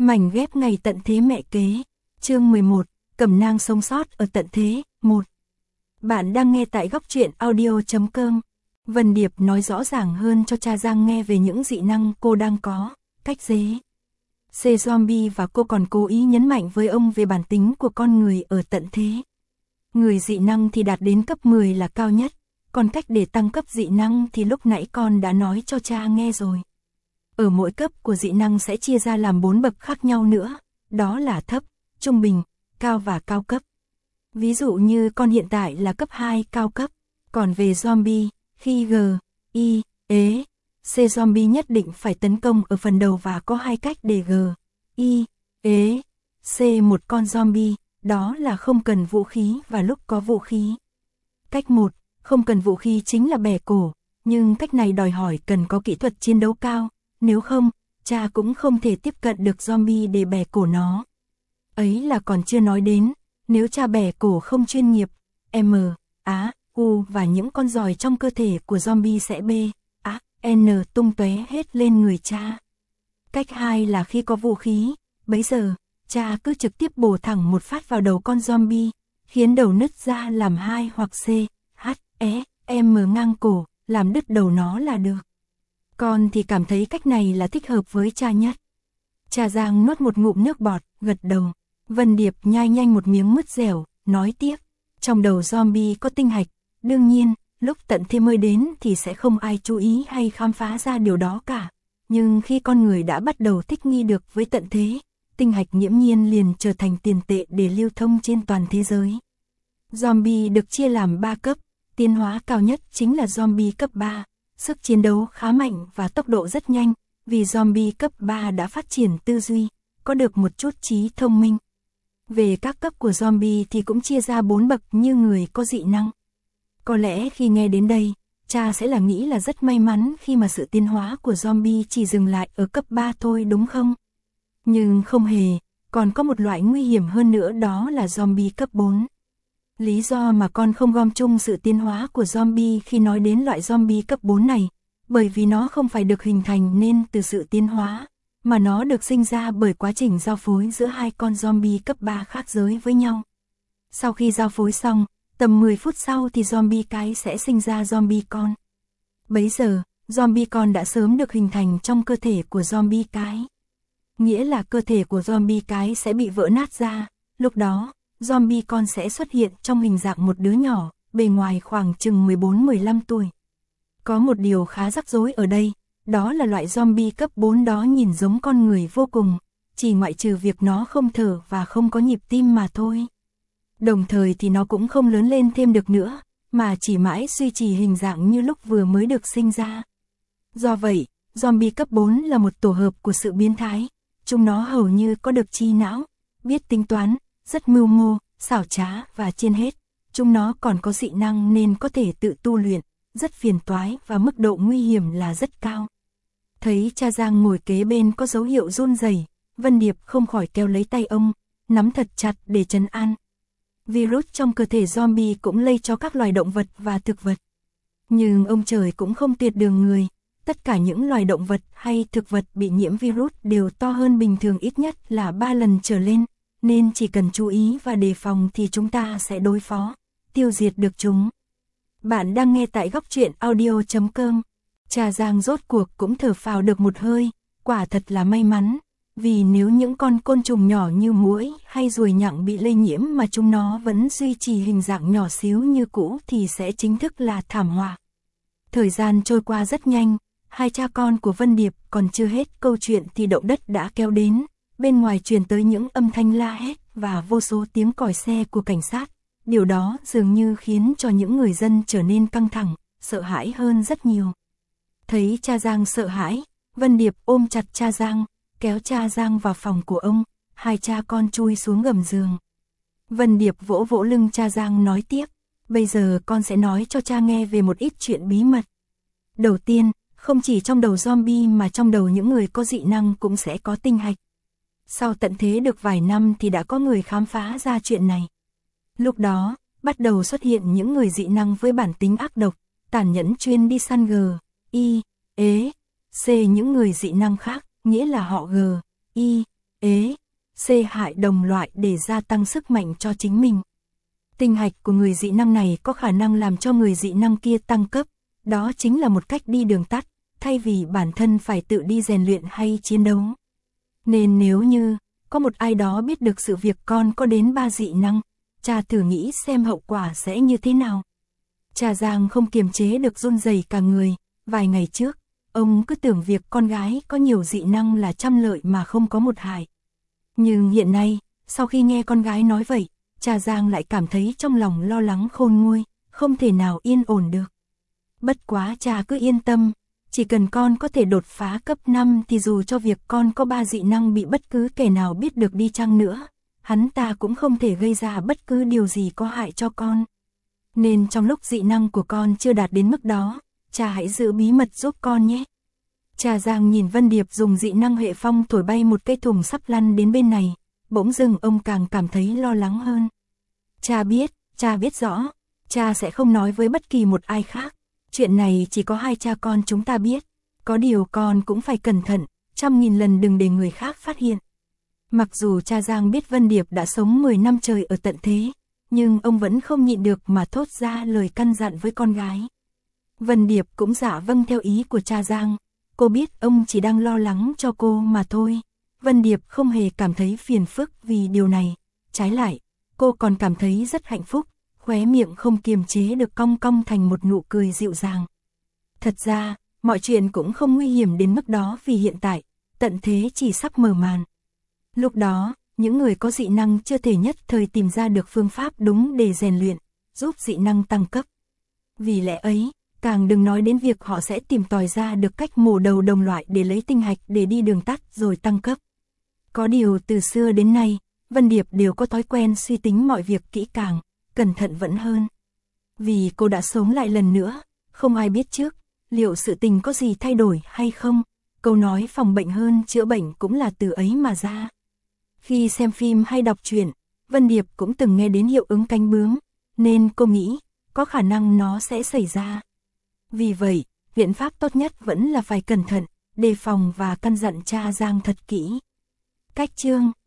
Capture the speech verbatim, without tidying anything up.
Mảnh ghép ngày tận thế mẹ kế. Chương mười một, Cẩm nang sống sót ở tận thế. một. Bạn đang nghe tại góc truyện audio chấm com. Vân Điệp nói rõ ràng hơn cho cha Giang nghe về những dị năng cô đang có, cách dế C zombie, và cô còn cố ý nhấn mạnh với ông về bản tính của con người ở tận thế. Người dị năng thì đạt đến cấp mười là cao nhất, còn cách để tăng cấp dị năng thì lúc nãy con đã nói cho cha nghe rồi. Ở mỗi cấp của dị năng sẽ chia ra làm bốn bậc khác nhau nữa, đó là thấp, trung bình, cao và cao cấp. Ví dụ như con hiện tại là cấp hai cao cấp, còn về zombie, khi G, I, ế, C zombie nhất định phải tấn công ở phần đầu và có hai cách để G, I, ế, C một con zombie, đó là không cần vũ khí và lúc có vũ khí. Cách một, không cần vũ khí chính là bẻ cổ, nhưng cách này đòi hỏi cần có kỹ thuật chiến đấu cao, nếu không, cha cũng không thể tiếp cận được zombie để bẻ cổ nó. Ấy là còn chưa nói đến, nếu cha bẻ cổ không chuyên nghiệp, M, A, U và những con giòi trong cơ thể của zombie sẽ B, A, N tung tóe hết lên người cha. Cách hai là khi có vũ khí, bấy giờ, cha cứ trực tiếp bổ thẳng một phát vào đầu con zombie, khiến đầu nứt ra làm hai hoặc C, H, E, M ngang cổ, làm đứt đầu nó là được. Con thì cảm thấy cách này là thích hợp với cha nhất. Cha Giang nuốt một ngụm nước bọt, gật đầu. Vân Điệp nhai nhanh một miếng mứt dẻo, nói tiếp. Trong đầu zombie có tinh hạch, đương nhiên, lúc tận thế mới đến thì sẽ không ai chú ý hay khám phá ra điều đó cả. Nhưng khi con người đã bắt đầu thích nghi được với tận thế, tinh hạch nghiễm nhiên liền trở thành tiền tệ để lưu thông trên toàn thế giới. Zombie được chia làm ba cấp, tiến hóa cao nhất chính là zombie cấp ba. Sức chiến đấu khá mạnh và tốc độ rất nhanh, vì zombie cấp ba đã phát triển tư duy, có được một chút trí thông minh. Về các cấp của zombie thì cũng chia ra bốn bậc như người có dị năng. Có lẽ khi nghe đến đây, cha sẽ là nghĩ là rất may mắn khi mà sự tiến hóa của zombie chỉ dừng lại ở cấp ba thôi đúng không? Nhưng không hề, còn có một loại nguy hiểm hơn nữa, đó là zombie cấp bốn. Lý do mà con không gom chung sự tiến hóa của zombie khi nói đến loại zombie cấp bốn này, bởi vì nó không phải được hình thành nên từ sự tiến hóa, mà nó được sinh ra bởi quá trình giao phối giữa hai con zombie cấp ba khác giới với nhau. Sau khi giao phối xong, tầm mười phút sau thì zombie cái sẽ sinh ra zombie con. Bấy giờ, zombie con đã sớm được hình thành trong cơ thể của zombie cái. Nghĩa là cơ thể của zombie cái sẽ bị vỡ nát ra, lúc đó, zombie con sẽ xuất hiện trong hình dạng một đứa nhỏ, bề ngoài khoảng chừng mười bốn mười lăm tuổi. Có một điều khá rắc rối ở đây, đó là loại zombie cấp bốn đó nhìn giống con người vô cùng, chỉ ngoại trừ việc nó không thở và không có nhịp tim mà thôi. Đồng thời thì nó cũng không lớn lên thêm được nữa, mà chỉ mãi duy trì hình dạng như lúc vừa mới được sinh ra. Do vậy, zombie cấp bốn là một tổ hợp của sự biến thái, chúng nó hầu như có được trí não, biết tính toán, rất mưu mô, xảo trá và trên hết, chúng nó còn có dị năng nên có thể tự tu luyện, rất phiền toái và mức độ nguy hiểm là rất cao. Thấy cha Giang ngồi kế bên có dấu hiệu run rẩy, Vân Điệp không khỏi kéo lấy tay ông, nắm thật chặt để trấn an. Virus trong cơ thể zombie cũng lây cho các loài động vật và thực vật. Nhưng ông trời cũng không tuyệt đường người, tất cả những loài động vật hay thực vật bị nhiễm virus đều to hơn bình thường ít nhất là ba lần trở lên. Nên chỉ cần chú ý và đề phòng thì chúng ta sẽ đối phó, tiêu diệt được chúng. Bạn đang nghe tại góc truyện audio chấm com. Cha Giang rốt cuộc cũng thở phào được một hơi, quả thật là may mắn. Vì nếu những con côn trùng nhỏ như muỗi hay ruồi nhặng bị lây nhiễm mà chúng nó vẫn duy trì hình dạng nhỏ xíu như cũ thì sẽ chính thức là thảm họa. Thời gian trôi qua rất nhanh, hai cha con của Vân Điệp còn chưa hết câu chuyện thì động đất đã kéo đến. Bên ngoài truyền tới những âm thanh la hét và vô số tiếng còi xe của cảnh sát. Điều đó dường như khiến cho những người dân trở nên căng thẳng, sợ hãi hơn rất nhiều. Thấy cha Giang sợ hãi, Vân Điệp ôm chặt cha Giang, kéo cha Giang vào phòng của ông, hai cha con chui xuống gầm giường. Vân Điệp vỗ vỗ lưng cha Giang nói tiếp, bây giờ con sẽ nói cho cha nghe về một ít chuyện bí mật. Đầu tiên, không chỉ trong đầu zombie mà trong đầu những người có dị năng cũng sẽ có tinh hạch. Sau tận thế được vài năm thì đã có người khám phá ra chuyện này. Lúc đó, bắt đầu xuất hiện những người dị năng với bản tính ác độc, tàn nhẫn chuyên đi săn G, I, ế, C những người dị năng khác, nghĩa là họ G, I, ế, xê hại đồng loại để gia tăng sức mạnh cho chính mình. Tinh hạch của người dị năng này có khả năng làm cho người dị năng kia tăng cấp, đó chính là một cách đi đường tắt, thay vì bản thân phải tự đi rèn luyện hay chiến đấu. Nên nếu như có một ai đó biết được sự việc con có đến ba dị năng, cha thử nghĩ xem hậu quả sẽ như thế nào. Cha Giang không kiềm chế được run rẩy cả người, vài ngày trước, ông cứ tưởng việc con gái có nhiều dị năng là trăm lợi mà không có một hại. Nhưng hiện nay, sau khi nghe con gái nói vậy, cha Giang lại cảm thấy trong lòng lo lắng khôn nguôi, không thể nào yên ổn được. Bất quá cha cứ yên tâm, chỉ cần con có thể đột phá cấp năm thì dù cho việc con có ba dị năng bị bất cứ kẻ nào biết được đi chăng nữa, hắn ta cũng không thể gây ra bất cứ điều gì có hại cho con. Nên trong lúc dị năng của con chưa đạt đến mức đó, cha hãy giữ bí mật giúp con nhé. Cha Giang nhìn Vân Điệp dùng dị năng hệ phong thổi bay một cây thùng sắp lăn đến bên này, bỗng dưng ông càng cảm thấy lo lắng hơn. Cha biết, cha biết rõ, cha sẽ không nói với bất kỳ một ai khác. Chuyện này chỉ có hai cha con chúng ta biết, có điều con cũng phải cẩn thận, trăm nghìn lần đừng để người khác phát hiện. Mặc dù cha Giang biết Vân Điệp đã sống mười năm trời ở tận thế, nhưng ông vẫn không nhịn được mà thốt ra lời căn dặn với con gái. Vân Điệp cũng dạ vâng theo ý của cha Giang, cô biết ông chỉ đang lo lắng cho cô mà thôi. Vân Điệp không hề cảm thấy phiền phức vì điều này, trái lại, cô còn cảm thấy rất hạnh phúc, khóe miệng không kiềm chế được cong cong thành một nụ cười dịu dàng. Thật ra, mọi chuyện cũng không nguy hiểm đến mức đó vì hiện tại, tận thế chỉ sắp mở màn. Lúc đó, những người có dị năng chưa thể nhất thời tìm ra được phương pháp đúng để rèn luyện, giúp dị năng tăng cấp. Vì lẽ ấy, càng đừng nói đến việc họ sẽ tìm tòi ra được cách mổ đầu đồng loại để lấy tinh hạch để đi đường tắt rồi tăng cấp. Có điều từ xưa đến nay, Vân Điệp đều có thói quen suy tính mọi việc kỹ càng, cẩn thận vẫn hơn. Vì cô đã sống lại lần nữa, không ai biết trước, liệu sự tình có gì thay đổi hay không, câu nói phòng bệnh hơn chữa bệnh cũng là từ ấy mà ra. Khi xem phim hay đọc truyện, Vân Điệp cũng từng nghe đến hiệu ứng cánh bướm, nên cô nghĩ, có khả năng nó sẽ xảy ra. Vì vậy, biện pháp tốt nhất vẫn là phải cẩn thận, đề phòng và căn dặn cha Giang thật kỹ. Cách chương